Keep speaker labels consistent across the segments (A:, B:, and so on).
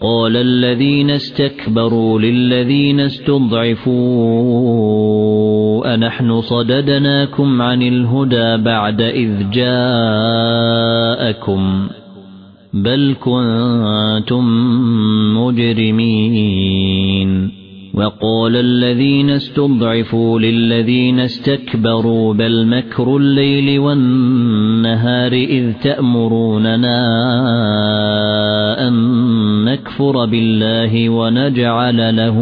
A: قال الذين استكبروا للذين استضعفوا أنحن صددناكم عن الهدى بعد إذ جاءكم بل كنتم مجرمين وقال الذين استضعفوا للذين استكبروا بل مكر الليل والنهار إذ تأمروننا أن نكفر بالله ونجعل له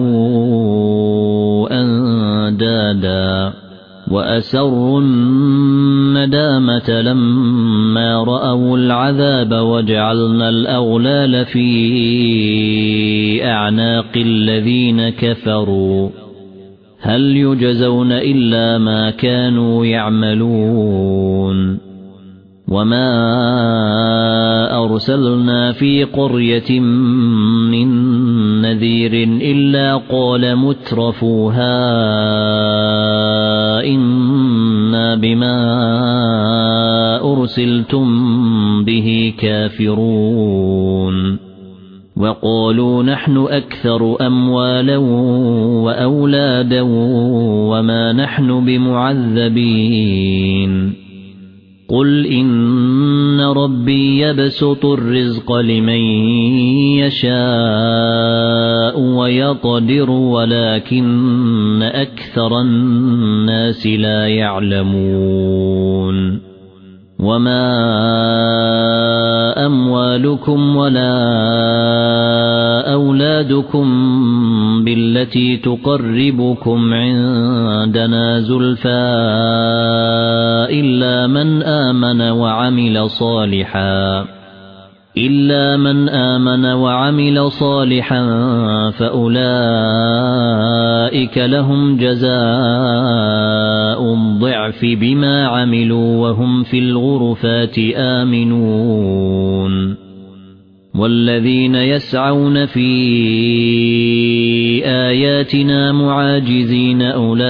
A: أندادا وأسروا الندامة لما رأوا العذاب وجعلنا الأغلال في أعناق الذين كفروا هل يجزون إلا ما كانوا يعملون وما أرسلنا في قرية من نذير إلا قال مترفوها إنا بما أرسلتم به كافرون وقالوا نحن أكثر أموالا وأولادا وما نحن بمعذبين قل إن ربي يبسط الرزق لمن يشاء ويقدر ولكن أكثر الناس لا يعلمون وما أموالكم ولا أولادكم بالتي تقربكم عندنا زلفى إلا من آمن وعمل صالحا فأولئك لهم جزاء الضعف بما عملوا وهم في الغرفات آمنون والذين يسعون في آياتنا معاجزين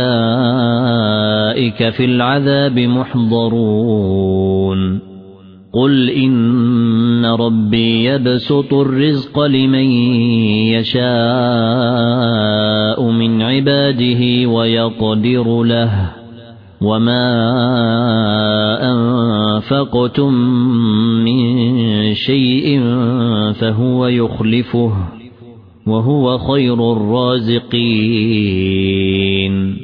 A: أولئك في العذاب محضرون قل إن ربي يبسط الرزق لمن يشاء من عباده ويقدر له وما أنفقتم من شيء فهو يخلفه وهو خير الرازقين